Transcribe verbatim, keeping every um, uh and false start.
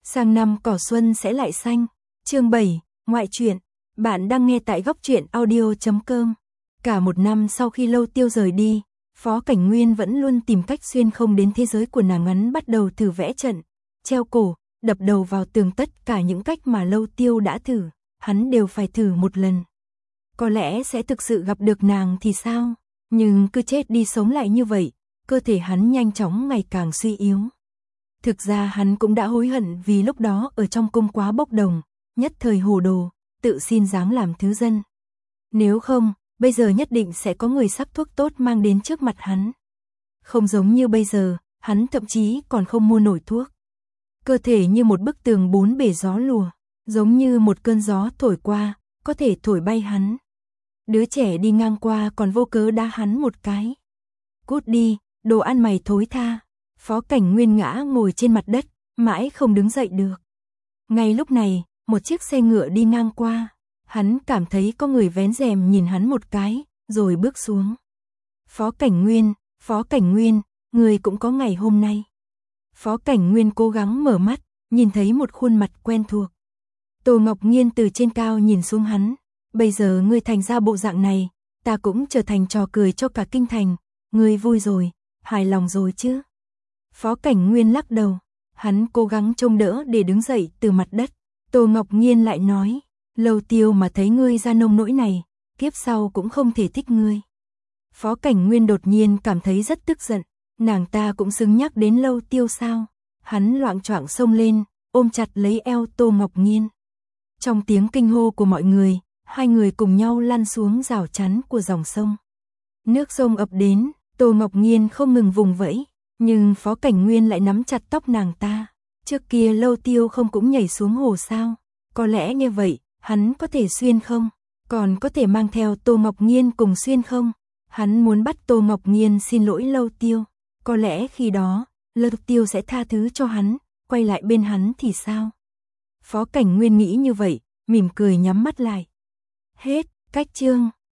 Sang năm cỏ xuân sẽ lại xanh. Chương bảy, ngoại truyện. Bạn đang nghe tại góc truyện audio chấm com. Cả một năm sau khi Lâu Tiêu rời đi, Phó Cảnh Nguyên vẫn luôn tìm cách xuyên không đến thế giới của nàng. Ngắn bắt đầu thử vẽ trận, treo cổ, đập đầu vào tường, tất cả những cách mà Lâu Tiêu đã thử, hắn đều phải thử một lần. Có lẽ sẽ thực sự gặp được nàng thì sao? Nhưng cứ chết đi sống lại như vậy, cơ thể hắn nhanh chóng ngày càng suy yếu. Thực ra hắn cũng đã hối hận vì lúc đó ở trong cung quá bốc đồng, nhất thời hồ đồ, tự xin giáng làm thứ dân. Nếu không, bây giờ nhất định sẽ có người sắc thuốc tốt mang đến trước mặt hắn. Không giống như bây giờ, hắn thậm chí còn không mua nổi thuốc. Cơ thể như một bức tường bốn bề gió lùa, giống như một cơn gió thổi qua, có thể thổi bay hắn. Đứa trẻ đi ngang qua còn vô cớ đá hắn một cái. Cút đi, đồ ăn mày thối tha. Phó Cảnh Nguyên ngã ngồi trên mặt đất, mãi không đứng dậy được. Ngay lúc này, một chiếc xe ngựa đi ngang qua. Hắn cảm thấy có người vén rèm nhìn hắn một cái, rồi bước xuống. Phó Cảnh Nguyên, Phó Cảnh Nguyên, người cũng có ngày hôm nay. Phó Cảnh Nguyên cố gắng mở mắt, nhìn thấy một khuôn mặt quen thuộc. Tô Ngọc Nghiên từ trên cao nhìn xuống hắn. Bây giờ ngươi thành ra bộ dạng này, ta cũng trở thành trò cười cho cả kinh thành. Ngươi vui rồi, hài lòng rồi chứ? Phó Cảnh Nguyên lắc đầu, hắn cố gắng trông đỡ để đứng dậy từ mặt đất. Tô Ngọc Nghiên lại nói, Lâu Tiêu mà thấy ngươi ra nông nỗi này, kiếp sau cũng không thể thích ngươi. Phó Cảnh Nguyên đột nhiên cảm thấy rất tức giận, nàng ta cũng xứng nhắc đến Lâu Tiêu sao? Hắn loạng choạng xông lên, ôm chặt lấy eo Tô Ngọc Nghiên. Trong tiếng kinh hô của mọi người, hai người cùng nhau lăn xuống rào chắn của dòng sông. Nước sông ập đến, Tô Ngọc Nghiên không ngừng vùng vẫy, nhưng Phó Cảnh Nguyên lại nắm chặt tóc nàng ta. Trước kia Lâu Tiêu không cũng nhảy xuống hồ sao? Có lẽ như vậy, hắn có thể xuyên không? Còn có thể mang theo Tô Ngọc Nghiên cùng xuyên không? Hắn muốn bắt Tô Ngọc Nghiên xin lỗi Lâu Tiêu. Có lẽ khi đó, Lâu Tiêu sẽ tha thứ cho hắn, quay lại bên hắn thì sao? Phó Cảnh Nguyên nghĩ như vậy, mỉm cười nhắm mắt lại. Hết, cách chương.